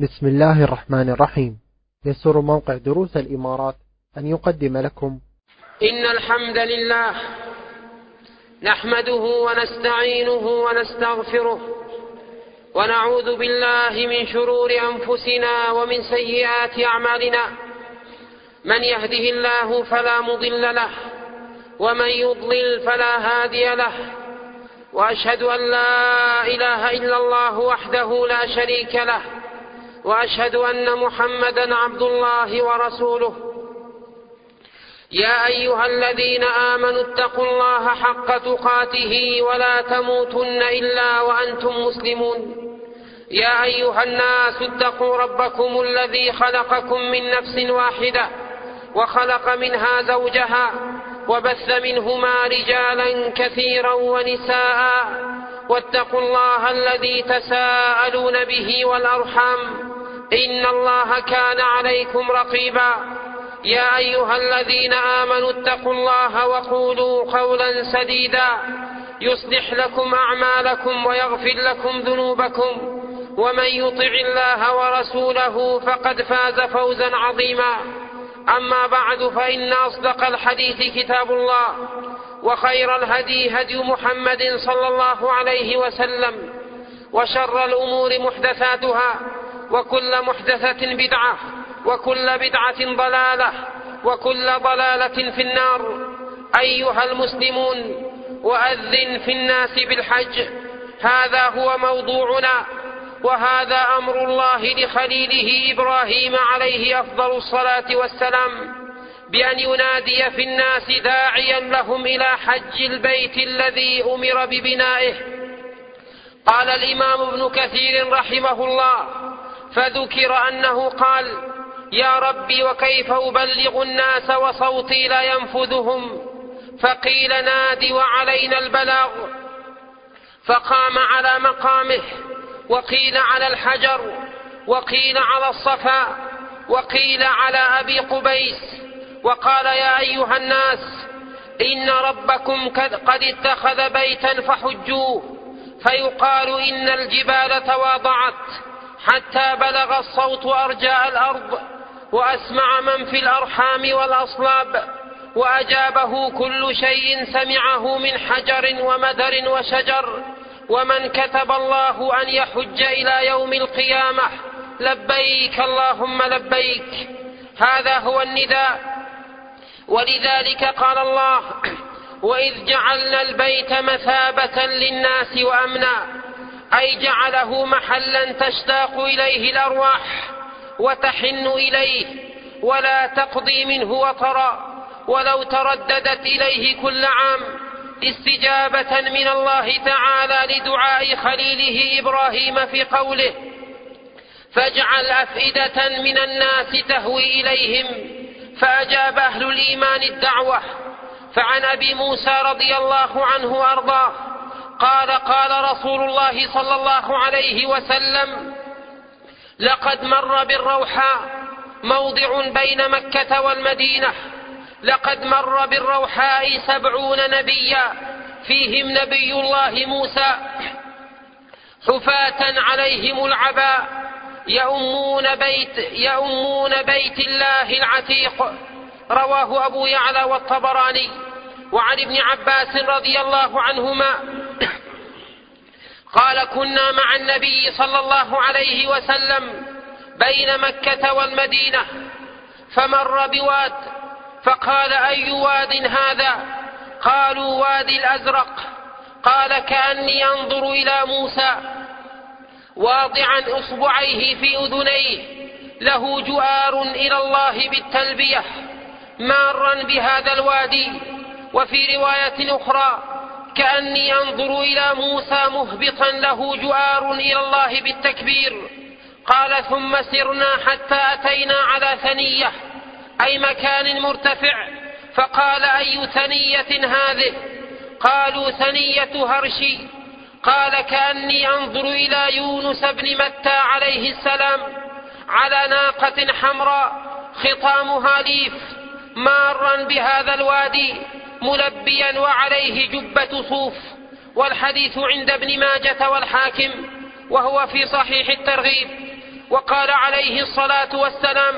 بسم الله الرحمن الرحيم. يسر موقع دروس الإمارات أن يقدم لكم إن الحمد لله نحمده ونستعينه ونستغفره ونعوذ بالله من شرور أنفسنا ومن سيئات أعمالنا. من يهده الله فلا مضل له ومن يضلل فلا هادي له، وأشهد أن لا إله إلا الله وحده لا شريك له، وأشهد أن محمدا عبد الله ورسوله. يا أيها الذين آمنوا اتقوا الله حق تقاته ولا تموتن إلا وأنتم مسلمون. يا أيها الناس اتقوا ربكم الذي خلقكم من نفس واحدة وخلق منها زوجها وبث منهما رجالا كثيرا ونساء، واتقوا الله الذي تساءلون به والأرحام إن الله كان عليكم رقيبا. يا أيها الذين آمنوا اتقوا الله وقولوا قولا سديدا يصلح لكم أعمالكم ويغفر لكم ذنوبكم، ومن يطع الله ورسوله فقد فاز فوزا عظيما. أما بعد، فإن أصدق الحديث كتاب الله، وخير الهدي هدي محمد صلى الله عليه وسلم، وشر الأمور محدثاتها، وكل محدثة بدعة، وكل بدعة ضلالة، وكل ضلالة في النار. أيها المسلمون، وأذن في الناس بالحج، هذا هو موضوعنا، وهذا أمر الله لخليله إبراهيم عليه أفضل الصلاة والسلام، بأن ينادي في الناس داعيا لهم إلى حج البيت الذي أمر ببنائه. قال الإمام ابن كثير رحمه الله: فذكر أنه قال: يا ربي وكيف أبلغ الناس وصوتي لا ينفذهم؟ فقيل: نادي وعلينا البلاغ. فقام على مقامه، وقيل على الحجر، وقيل على الصفا، وقيل على أبي قبيس، وقال: يا أيها الناس، إن ربكم قد اتخذ بيتا فحجوه. فيقال إن الجبال تواضعت حتى بلغ الصوت أرجاء الأرض، وأسمع من في الأرحام والأصلاب، وأجابه كل شيء سمعه من حجر ومدر وشجر. ومن كتب الله أن يحج إلى يوم القيامة لبيك اللهم لبيك. هذا هو النداء. ولذلك قال الله: وإذ جعلنا البيت مثابة للناس وأمنا، أي جعله محلا تشتاق إليه الأرواح وتحن إليه، ولا تقضي منه وطرا، ولو ترددت إليه كل عام استجابة من الله تعالى لدعاء خليله إبراهيم في قوله: فاجعل أفئدة من الناس تهوي إليهم. فأجاب أهل الإيمان الدعوة. فعن أبي موسى رضي الله عنه وأرضاه قال: قال رسول الله صلى الله عليه وسلم: لقد مر بالروحاء، موضع بين مكة والمدينة، لقد مر بالروحاء 70 نبيا، فيهم نبي الله موسى، حفاة عليهم العباء، يؤمون بيت الله العتيق. رواه أبو يعلى والطبراني. وعن ابن عباس رضي الله عنهما قال: كنا مع النبي صلى الله عليه وسلم بين مكة والمدينة، فمر بواد، فقال: أي واد هذا؟ قالوا: وادي الأزرق. قال: كأني أنظر إلى موسى واضعا أصبعيه في أذنيه، له جؤار إلى الله بالتلبية، مارا بهذا الوادي. وفي رواية أخرى: كأني أنظر إلى موسى مهبطا له جؤار إلى الله بالتكبير. قال: ثم سرنا حتى أتينا على ثنية، أي مكان مرتفع. فقال: أي ثنية هذه؟ قالوا: ثنية هرشي. قال: كأني أنظر إلى يونس بن متى عليه السلام على ناقة حمراء خطامها ليف، مارا بهذا الوادي ملبيا وعليه جبة صوف. والحديث عند ابن ماجة والحاكم، وهو في صحيح الترغيب. وقال عليه الصلاة والسلام: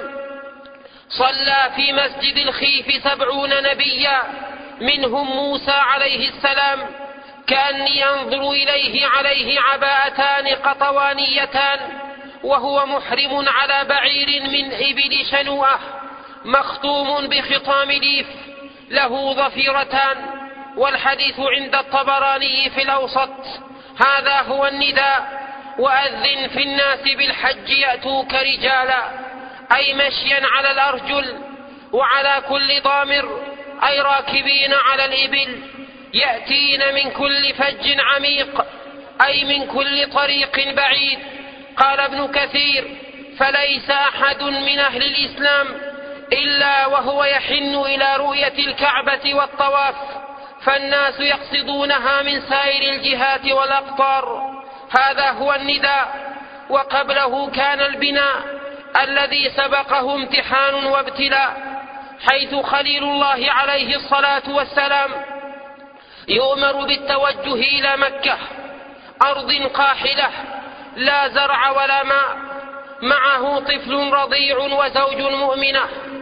صلى في مسجد الخيف 70 نبيا منهم موسى عليه السلام كأني أنظر إليه عليه عباءتان قطوانيتان وهو محرم على بعير من إبل شنوءة مختوم بخطام ليف له ضفيرتان. والحديث عند الطبراني في الأوسط. هذا هو النداء: وأذن في الناس بالحج يأتوك رجالا، أي مشيا على الأرجل، وعلى كل ضامر، أي راكبين على الإبل، يأتين من كل فج عميق، أي من كل طريق بعيد. قال ابن كثير: فليس أحد من أهل الإسلام إلا وهو يحن إلى رؤية الكعبة والطواف، فالناس يقصدونها من سائر الجهات والأقطار. هذا هو النداء. وقبله كان البناء الذي سبقه امتحان وابتلاء، حيث خليل الله عليه الصلاة والسلام يؤمر بالتوجه إلى مكة، أرض قاحلة لا زرع ولا ماء، معه طفل رضيع وزوج مؤمنة،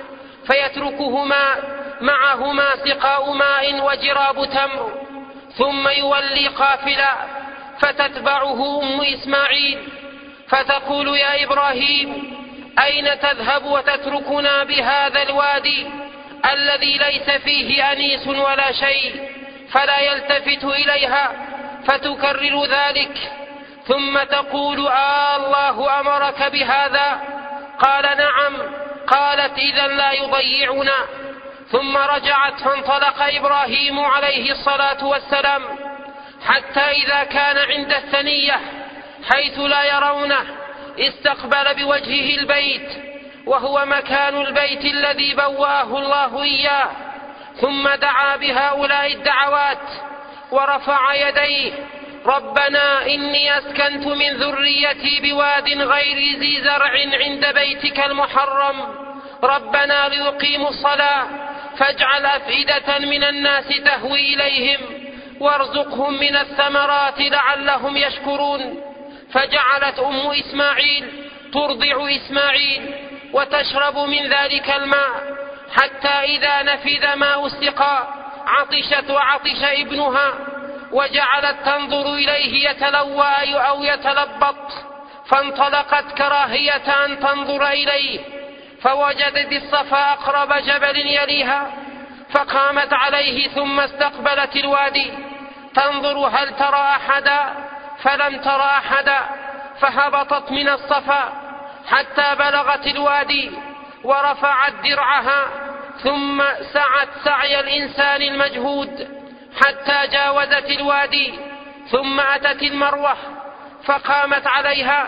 فيتركهما معهما سقاء ماء وجراب تمر، ثم يولي قافلا فتتبعه أم إسماعيل فتقول: يا إبراهيم، أين تذهب وتتركنا بهذا الوادي الذي ليس فيه أنيس ولا شيء؟ فلا يلتفت إليها، فتكرر ذلك، ثم تقول: الله أمرك بهذا؟ قال: نعم. قالت: إذن لا يضيعنا. ثم رجعت، فانطلق إبراهيم عليه الصلاة والسلام حتى إذا كان عند الثنية حيث لا يرونه استقبل بوجهه البيت، وهو مكان البيت الذي بواه الله إياه، ثم دعا بهؤلاء الدعوات ورفع يديه: ربنا إني أسكنت من ذريتي بواد غير ذي زرع عند بيتك المحرم، ربنا ليقيموا الصلاة فاجعل أفئدة من الناس تهوي إليهم وارزقهم من الثمرات لعلهم يشكرون. فجعلت أم إسماعيل ترضع إسماعيل وتشرب من ذلك الماء، حتى إذا نفذ ماء السقاء عطشت وعطش ابنها، وجعلت تنظر إليه يتلوى أو يتلبط، فانطلقت كراهية أن تنظر إليه، فوجدت الصفا أقرب جبل يليها، فقامت عليه ثم استقبلت الوادي تنظر هل ترى أحدا، فلم ترى أحدا، فهبطت من الصفا حتى بلغت الوادي ورفعت درعها، ثم سعت سعي الإنسان المجهود حتى جاوزت الوادي، ثم أتت المروة فقامت عليها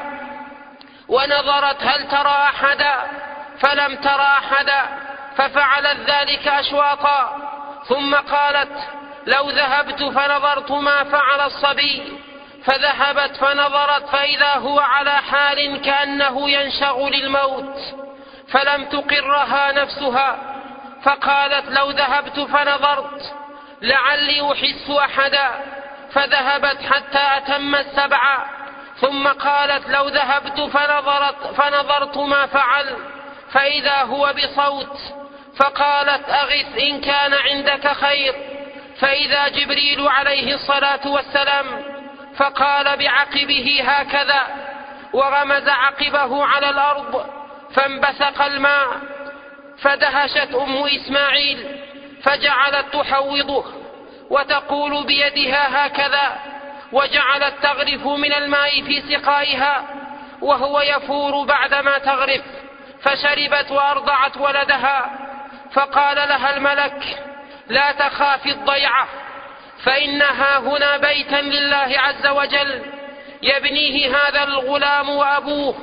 ونظرت هل ترى أحدا، فلم ترى أحدا، ففعلت ذلك أشواطا، ثم قالت: لو ذهبت فنظرت ما فعل الصبي، فذهبت فنظرت فإذا هو على حال كأنه ينشغل الموت، فلم تقرها نفسها، فقالت: لو ذهبت فنظرت لعلي أحس أحدا، فذهبت حتى أتم 7، ثم قالت: لو ذهبت فنظرت ما فعل، فإذا هو بصوت، فقالت: أغث إن كان عندك خير، فإذا جبريل عليه الصلاة والسلام، فقال بعقبه هكذا، وغمز عقبه على الأرض فانبثق الماء، فدهشت أم إسماعيل فجعلت تحوضه وتقول بيدها هكذا، وجعلت تغرف من الماء في سقائها وهو يفور بعدما تغرف، فشربت وأرضعت ولدها. فقال لها الملك: لا تخافي الضيعة، فإنها هنا بيتا لله عز وجل يبنيه هذا الغلام وأبوه،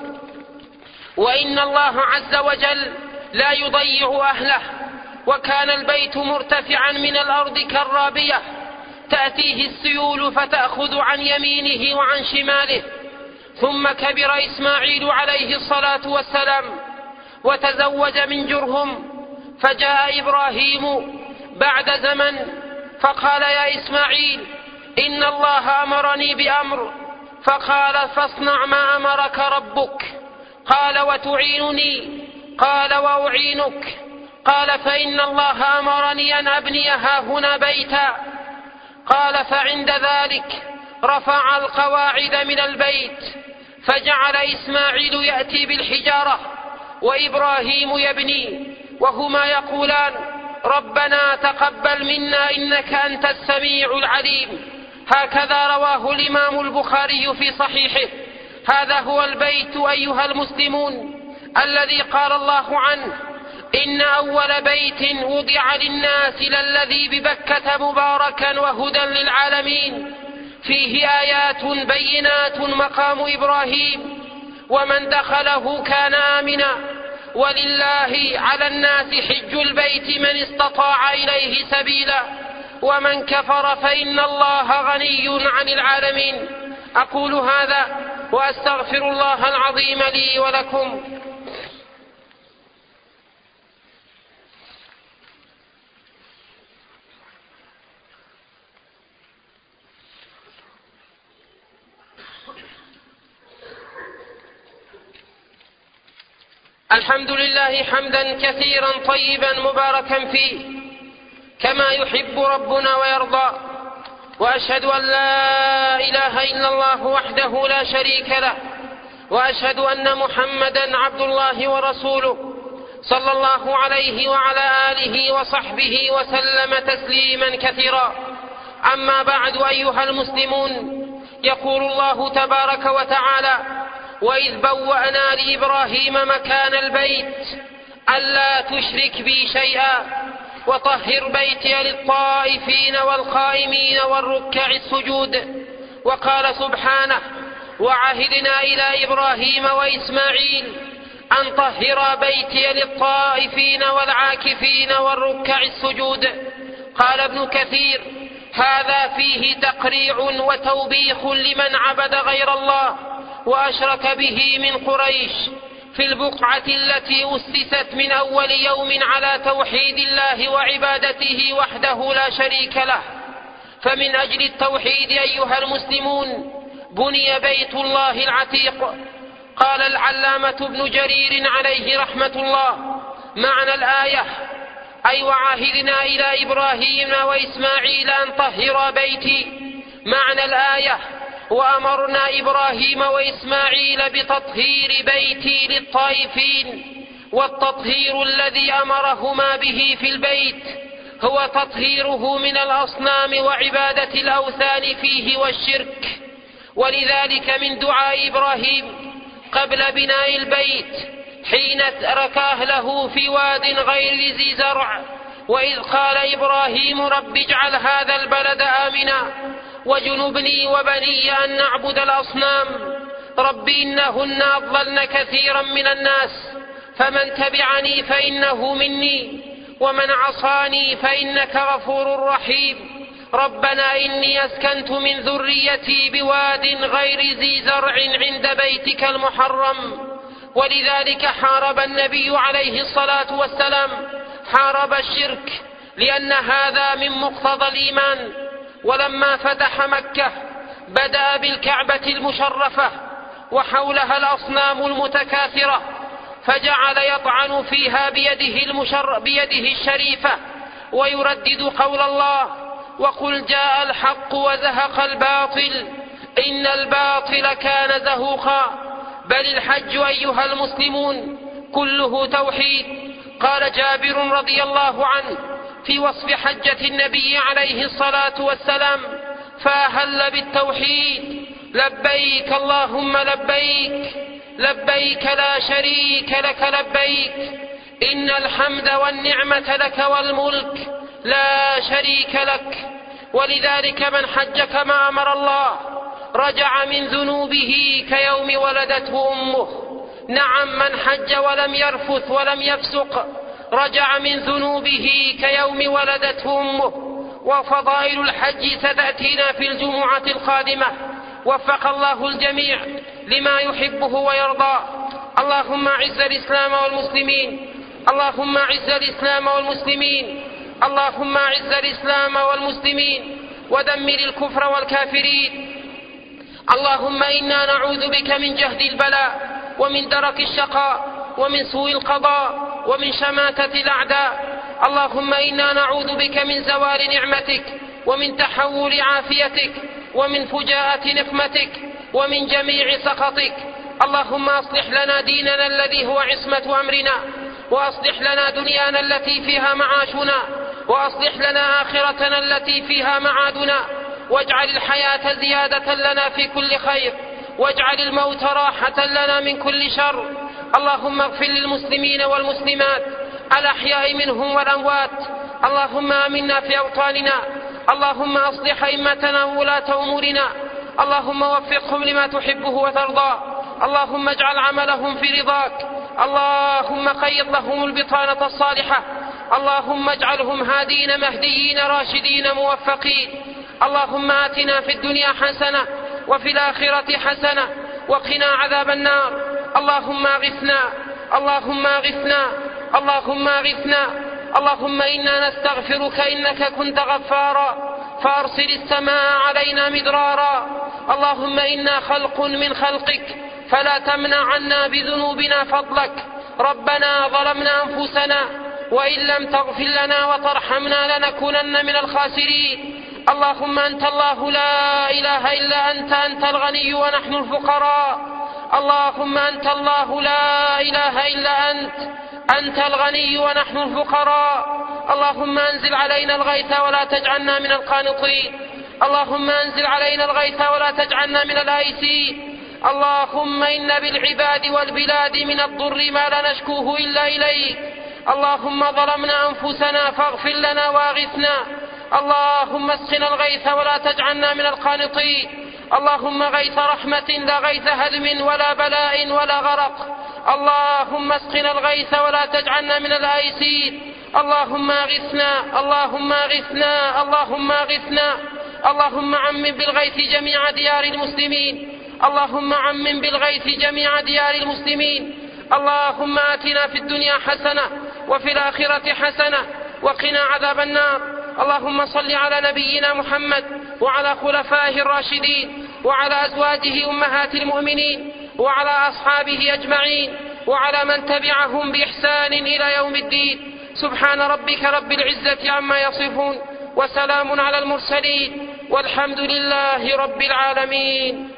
وإن الله عز وجل لا يضيع أهله. وكان البيت مرتفعا من الأرض كالرابية، تأتيه السيول فتأخذ عن يمينه وعن شماله. ثم كبر إسماعيل عليه الصلاة والسلام وتزوج من جرهم، فجاء إبراهيم بعد زمن فقال: يا إسماعيل، إن الله أمرني بأمر، فقال: فاصنع ما أمرك ربك. قال: وتعينني؟ قال: وأعينك. قال: فإن الله أمرني أن أبني هاهنا بيتا. قال: فعند ذلك رفع القواعد من البيت، فجعل إسماعيل يأتي بالحجارة وإبراهيم يبني، وهما يقولان: ربنا تقبل منا إنك أنت السميع العليم. هكذا رواه الإمام البخاري في صحيحه. هذا هو البيت أيها المسلمون الذي قال الله عنه: إن أول بيت وضع للناس للذي ببكة مباركا وهدى للعالمين، فيه آيات بينات مقام إبراهيم، ومن دخله كان آمنا، ولله على الناس حج البيت من استطاع إليه سبيلا، ومن كفر فإن الله غني عن العالمين. أقول هذا وأستغفر الله العظيم لي ولكم. الحمد لله حمدا كثيرا طيبا مباركا فيه كما يحب ربنا ويرضى، وأشهد أن لا إله إلا الله وحده لا شريك له، وأشهد أن محمدا عبد الله ورسوله صلى الله عليه وعلى آله وصحبه وسلم تسليما كثيرا. أما بعد أيها المسلمون، يقول الله تبارك وتعالى: وإذ بوأنا لإبراهيم مكان البيت ألا تشرك بي شيئا وطهر بيتي للطائفين والقائمين والركع السجود. وقال سبحانه: وعهدنا إلى إبراهيم وإسماعيل أن طهر بيتي للطائفين والعاكفين والركع السجود. قال ابن كثير: هذا فيه تقريع وتوبيخ لمن عبد غير الله وأشرك به من قريش في البقعة التي أسست من أول يوم على توحيد الله وعبادته وحده لا شريك له. فمن أجل التوحيد أيها المسلمون بني بيت الله العتيق. قال العلامة ابن جرير عليه رحمة الله: معنى الآية أي وعهدنا إلى إبراهيم وإسماعيل أن طهر بيتي. معنى الآية: وأمرنا إبراهيم وإسماعيل بتطهير بيتي للطائفين. والتطهير الذي أمرهما به في البيت هو تطهيره من الأصنام وعبادة الأوثان فيه والشرك. ولذلك من دعاء إبراهيم قبل بناء البيت حين ترك أهله في واد غير ذي زرع: وإذ قال إبراهيم رب اجعل هذا البلد آمنا وجنبني وبني أن نعبد الأصنام. رب إنهن أضللن كثيرا من الناس، فمن تبعني فإنه مني، ومن عصاني فإنك غفور رحيم. ربنا إني أسكنت من ذريتي بواد غير ذي زرع عند بيتك المحرم. ولذلك حارب النبي عليه الصلاة والسلام حارب الشرك، لأن هذا من مقتضى الإيمان. ولما فتح مكة بدأ بالكعبة المشرفة وحولها الأصنام المتكاثرة، فجعل يطعن فيها بيده الشريفة ويردد قول الله: وقل جاء الحق وزهق الباطل إن الباطل كان زهوقا. بل الحج أيها المسلمون كله توحيد. قال جابر رضي الله عنه في وصف حجة النبي عليه الصلاة والسلام: فأهل بالتوحيد: لبيك اللهم لبيك، لبيك لا شريك لك لبيك، إن الحمد والنعمة لك والملك لا شريك لك. ولذلك من حج كما أمر الله رجع من ذنوبه كيوم ولدته أمه. نعم، من حج ولم يرفث ولم يفسق رجع من ذنوبه كيوم ولدته أمه. وفضائل الحج ستأتينا في الجمعة القادمة. وفق الله الجميع لما يحبه ويرضى. اللهم أعز الإسلام والمسلمين، اللهم أعز الإسلام والمسلمين، اللهم أعز الإسلام والمسلمين ودمر الكفر والكافرين. اللهم إنا نعوذ بك من جهد البلاء ومن درك الشقاء ومن سوء القضاء ومن شماتة الأعداء. اللهم إنا نعوذ بك من زوال نعمتك ومن تحول عافيتك ومن فجاءة نقمتك ومن جميع سخطك. اللهم أصلح لنا ديننا الذي هو عصمة أمرنا، وأصلح لنا دنيانا التي فيها معاشنا، وأصلح لنا آخرتنا التي فيها معادنا، واجعل الحياة زيادة لنا في كل خير، واجعل الموت راحة لنا من كل شر. اللهم اغفر للمسلمين والمسلمات الأحياء منهم والأموات. اللهم آمنا في أوطاننا. اللهم أصلح أئمتنا وولاة أمورنا. اللهم وفقهم لما تحبه وترضى. اللهم اجعل عملهم في رضاك. اللهم قيض لهم البطانة الصالحة. اللهم اجعلهم هادين مهديين راشدين موفقين. اللهم آتنا في الدنيا حسنة وفي الآخرة حسنة وقنا عذاب النار. اللهم اغثنا، اللهم اغثنا، اللهم اغثنا. اللهم إنا نستغفرك إنك كنت غفارا فأرسل السماء علينا مدرارا. اللهم إنا خلق من خلقك فلا تمنع عنا بذنوبنا فضلك. ربنا ظلمنا أنفسنا وإن لم تغفر لنا وترحمنا لنكونن من الخاسرين. اللهم أنت الله لا إله إلا أنت، أنت الغني ونحن الفقراء. اللهم أنت الله لا إله إلا أنت، أنت الغني ونحن الفقراء. اللهم أنزل علينا الغيث ولا تجعلنا من القانطين. اللهم أنزل علينا الغيث ولا تجعلنا من الآيسين. اللهم إن بالعباد والبلاد من الضر ما لا نشكوه إلا إليك. اللهم ظلمنا أنفسنا فاغفر لنا واغثنا. اللهم اسقنا الغيث ولا تجعلنا من القانطين. اللهم غيث رحمة لا غيث هدم ولا بلاء ولا غرق. اللهم اسقنا الغيث ولا تجعلنا من الآيسين. اللهم اغثنا، اللهم اغثنا، اللهم اغثنا. اللهم عمم بالغيث جميع ديار المسلمين. اللهم عمم بالغيث جميع ديار المسلمين. اللهم آتنا في الدنيا حسنة وفي الآخرة حسنة وقنا عذاب النار. اللهم صل على نبينا محمد وعلى خلفائه الراشدين وعلى أزواجه أمهات المؤمنين وعلى أصحابه أجمعين وعلى من تبعهم بإحسان إلى يوم الدين. سبحان ربك رب العزة عما يصفون وسلام على المرسلين والحمد لله رب العالمين.